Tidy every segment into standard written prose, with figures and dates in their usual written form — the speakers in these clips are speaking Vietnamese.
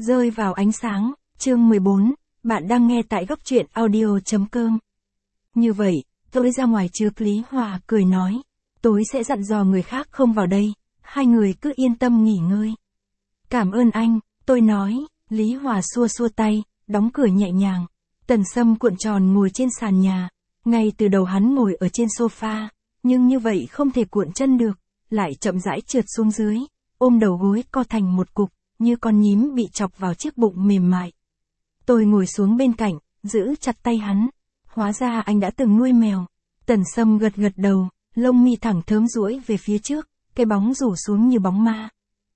Rơi vào ánh sáng, chương 14, bạn đang nghe tại góc truyện audio.com. Như vậy, tôi ra ngoài trước Lý Hòa cười nói, tối sẽ dặn dò người khác không vào đây, hai người cứ yên tâm nghỉ ngơi. Cảm ơn anh, tôi nói, Lý Hòa xua xua tay, đóng cửa nhẹ nhàng. Tần Sâm cuộn tròn ngồi trên sàn nhà, ngay từ đầu hắn ngồi ở trên sofa, nhưng như vậy không thể cuộn chân được, lại chậm rãi trượt xuống dưới, ôm đầu gối co thành một cục, như con nhím bị chọc vào chiếc bụng mềm mại. Tôi ngồi xuống bên cạnh, giữ chặt tay hắn. Hóa ra anh đã từng nuôi mèo. Tần Sâm gật gật đầu, lông mi thẳng thớm duỗi về phía trước, cái bóng rủ xuống như bóng ma.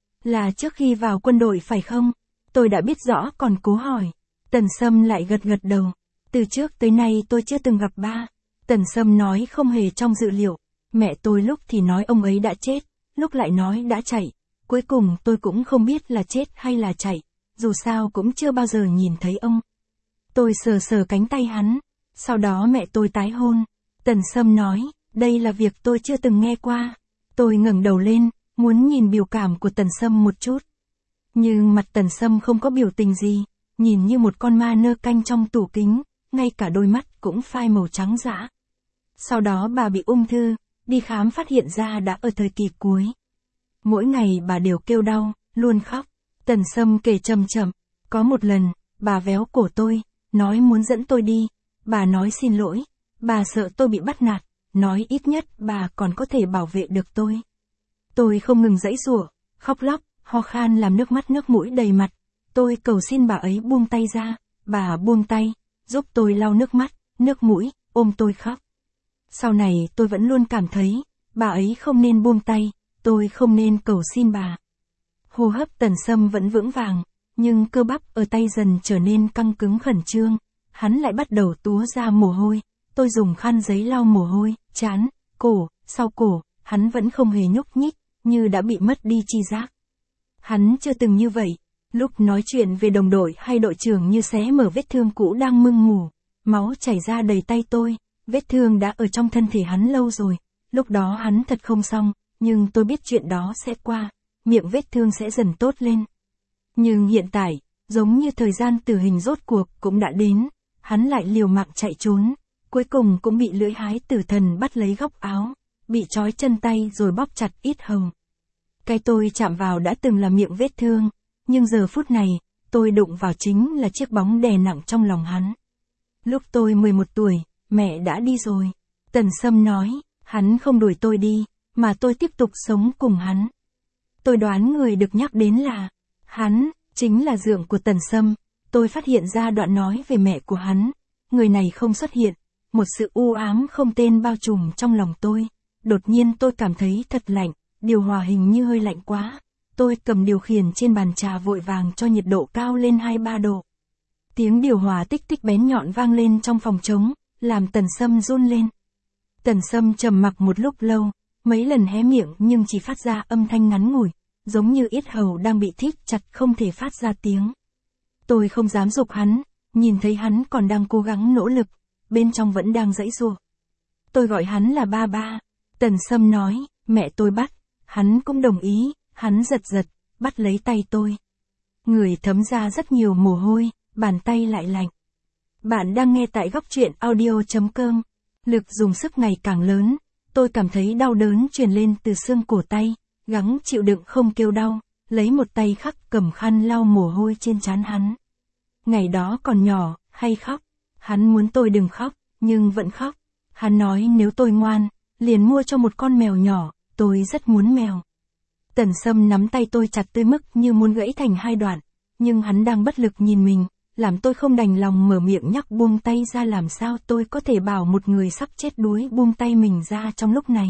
Là trước khi vào quân đội phải không? Tôi đã biết rõ còn cố hỏi. Tần Sâm lại gật gật đầu. Từ trước tới nay tôi chưa từng gặp ba. Tần Sâm nói không hề trong dự liệu. Mẹ tôi lúc thì nói ông ấy đã chết, lúc lại nói đã chạy. Cuối cùng tôi cũng không biết là chết hay là chạy, dù sao cũng chưa bao giờ nhìn thấy ông. Tôi sờ sờ cánh tay hắn, sau đó mẹ tôi tái hôn. Tần Sâm nói, đây là việc tôi chưa từng nghe qua. Tôi ngẩng đầu lên, muốn nhìn biểu cảm của Tần Sâm một chút. Nhưng mặt Tần Sâm không có biểu tình gì, nhìn như một con ma nơ canh trong tủ kính, ngay cả đôi mắt cũng phai màu trắng dã. Sau đó bà bị ung thư, đi khám phát hiện ra đã ở thời kỳ cuối. Mỗi ngày bà đều kêu đau, luôn khóc. Tần Sâm kể chậm chậm, có một lần, bà véo cổ tôi, nói muốn dẫn tôi đi. Bà nói xin lỗi, bà sợ tôi bị bắt nạt, nói ít nhất bà còn có thể bảo vệ được tôi. Tôi không ngừng giãy giụa, khóc lóc, ho khan làm nước mắt nước mũi đầy mặt. Tôi cầu xin bà ấy buông tay ra, bà buông tay, giúp tôi lau nước mắt, nước mũi, ôm tôi khóc. Sau này tôi vẫn luôn cảm thấy, bà ấy không nên buông tay. Tôi không nên cầu xin bà. Hô hấp Tần Sâm vẫn vững vàng, nhưng cơ bắp ở tay dần trở nên căng cứng khẩn trương. Hắn lại bắt đầu túa ra mồ hôi. Tôi dùng khăn giấy lau mồ hôi, trán, cổ, sau cổ, hắn vẫn không hề nhúc nhích, như đã bị mất đi tri giác. Hắn chưa từng như vậy. Lúc nói chuyện về đồng đội hay đội trưởng như xé mở vết thương cũ đang mưng mủ. Máu chảy ra đầy tay tôi, vết thương đã ở trong thân thể hắn lâu rồi. Lúc đó hắn thật không xong. Nhưng tôi biết chuyện đó sẽ qua, miệng vết thương sẽ dần tốt lên. Nhưng hiện tại, giống như thời gian tử hình rốt cuộc cũng đã đến, hắn lại liều mạng chạy trốn, cuối cùng cũng bị lưỡi hái tử thần bắt lấy góc áo, bị trói chân tay rồi bóp chặt yết hầu. Cái tôi chạm vào đã từng là miệng vết thương, nhưng giờ phút này, tôi đụng vào chính là chiếc bóng đè nặng trong lòng hắn. Lúc tôi 11 tuổi, mẹ đã đi rồi. Tần Sâm nói, hắn không đuổi tôi đi, mà tôi tiếp tục sống cùng hắn. Tôi đoán người được nhắc đến là hắn, chính là dượng của Tần Sâm. Tôi phát hiện ra đoạn nói về mẹ của hắn. Người này không xuất hiện. Một sự u ám không tên bao trùm trong lòng tôi. Đột nhiên tôi cảm thấy thật lạnh, điều hòa hình như hơi lạnh quá. Tôi cầm điều khiển trên bàn trà vội vàng cho nhiệt độ cao lên 2-3 độ. Tiếng điều hòa tích tích bén nhọn vang lên trong phòng trống, làm Tần Sâm run lên. Tần Sâm trầm mặc một lúc lâu. Mấy lần hé miệng nhưng chỉ phát ra âm thanh ngắn ngủi, giống như yết hầu đang bị thít chặt không thể phát ra tiếng. Tôi không dám giục hắn, nhìn thấy hắn còn đang cố gắng nỗ lực, bên trong vẫn đang giãy giụa. Tôi gọi hắn là ba ba. Tần Sâm nói, mẹ tôi bắt, hắn cũng đồng ý, hắn giật giật, bắt lấy tay tôi. Người thấm ra rất nhiều mồ hôi, bàn tay lại lạnh. Bạn đang nghe tại góc truyện audio.com. Lực dùng sức ngày càng lớn. Tôi cảm thấy đau đớn truyền lên từ xương cổ tay, gắng chịu đựng không kêu đau, lấy một tay khác cầm khăn lau mồ hôi trên trán hắn. Ngày đó còn nhỏ, hay khóc. Hắn muốn tôi đừng khóc, nhưng vẫn khóc. Hắn nói nếu tôi ngoan, liền mua cho một con mèo nhỏ, tôi rất muốn mèo. Tần Sâm nắm tay tôi chặt tới mức như muốn gãy thành hai đoạn, nhưng hắn đang bất lực nhìn mình, làm tôi không đành lòng mở miệng nhắc buông tay ra. Làm sao tôi có thể bảo một người sắp chết đuối buông tay mình ra trong lúc này.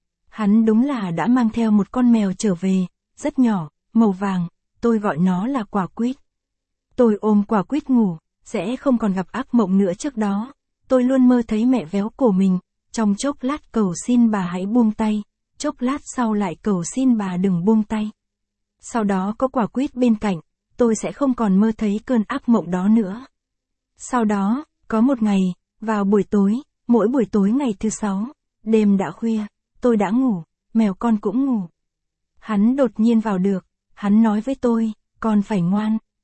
Hắn đúng là đã mang theo một con mèo trở về, rất nhỏ, màu vàng, tôi gọi nó là Quả Quýt. Tôi ôm Quả Quýt ngủ, sẽ không còn gặp ác mộng nữa. Trước đó, tôi luôn mơ thấy mẹ véo cổ mình, trong chốc lát cầu xin bà hãy buông tay, chốc lát sau lại cầu xin bà đừng buông tay. Sau đó có Quả Quýt bên cạnh, tôi sẽ không còn mơ thấy cơn ác mộng đó nữa. Sau đó, có một ngày, vào buổi tối, mỗi buổi tối ngày thứ 6, đêm đã khuya, tôi đã ngủ, mèo con cũng ngủ. Hắn đột nhiên vào được, hắn nói với tôi, con phải ngoan.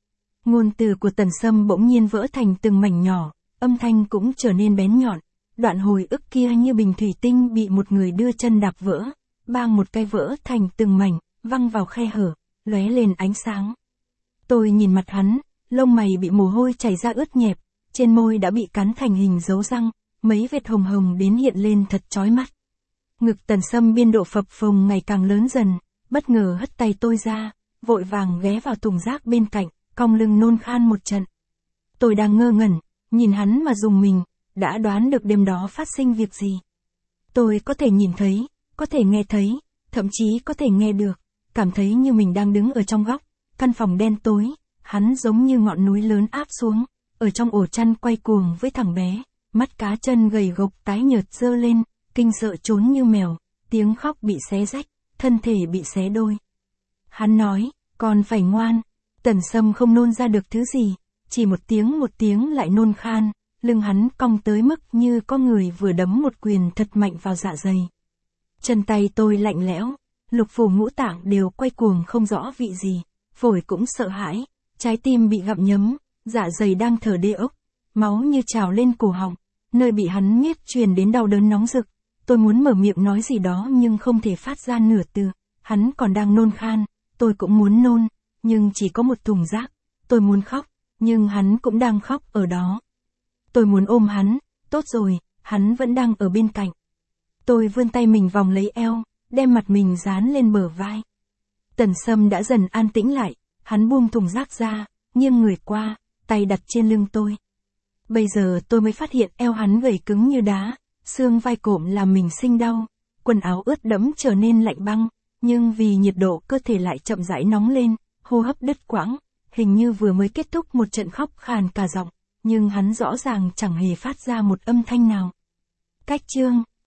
Ngôn từ của Tần Sâm bỗng nhiên vỡ thành từng mảnh nhỏ, âm thanh cũng trở nên bén nhọn. Đoạn hồi ức kia như bình thủy tinh bị một người đưa chân đạp vỡ, bang một cái vỡ thành từng mảnh, văng vào khe hở, lóe lên ánh sáng. Tôi nhìn mặt hắn, lông mày bị mồ hôi chảy ra ướt nhẹp, trên môi đã bị cắn thành hình dấu răng, mấy vết hồng hồng đến hiện lên thật chói mắt. Ngực Tần Sâm biên độ phập phồng ngày càng lớn dần, bất ngờ hất tay tôi ra, vội vàng ghé vào thùng rác bên cạnh, cong lưng nôn khan một trận. Tôi đang ngơ ngẩn, nhìn hắn mà rùng mình, đã đoán được đêm đó phát sinh việc gì. Tôi có thể nhìn thấy, có thể nghe thấy, thậm chí có thể nghe được, cảm thấy như mình đang đứng ở trong góc, căn phòng đen tối, hắn giống như ngọn núi lớn áp xuống, ở trong ổ chăn quay cuồng với thằng bé, mắt cá chân gầy gộc tái nhợt dơ lên, kinh sợ trốn như mèo, tiếng khóc bị xé rách, thân thể bị xé đôi. Hắn nói, con phải ngoan. Tần Sâm không nôn ra được thứ gì, chỉ một tiếng lại nôn khan, lưng hắn cong tới mức như có người vừa đấm một quyền thật mạnh vào dạ dày. Chân tay tôi lạnh lẽo, lục phủ ngũ tạng đều quay cuồng không rõ vị gì, phổi cũng sợ hãi, trái tim bị gặm nhấm, dạ dày đang thở đê ốc, máu như trào lên cổ họng, nơi bị hắn miết truyền đến đau đớn nóng rực. Tôi muốn mở miệng nói gì đó nhưng không thể phát ra nửa từ, hắn còn đang nôn khan, tôi cũng muốn nôn, nhưng chỉ có một thùng rác, tôi muốn khóc, nhưng hắn cũng đang khóc ở đó. Tôi muốn ôm hắn, tốt rồi, hắn vẫn đang ở bên cạnh. Tôi vươn tay mình vòng lấy eo, đem mặt mình dán lên bờ vai. Tần Sâm đã dần an tĩnh lại, hắn buông thùng rác ra, nghiêng người qua, tay đặt trên lưng tôi. Bây giờ tôi mới phát hiện eo hắn gầy cứng như đá, xương vai cộm làm mình sinh đau, quần áo ướt đẫm trở nên lạnh băng, nhưng vì nhiệt độ cơ thể lại chậm rãi nóng lên, hô hấp đứt quãng, hình như vừa mới kết thúc một trận khóc khàn cả giọng, nhưng hắn rõ ràng chẳng hề phát ra một âm thanh nào. Cách chương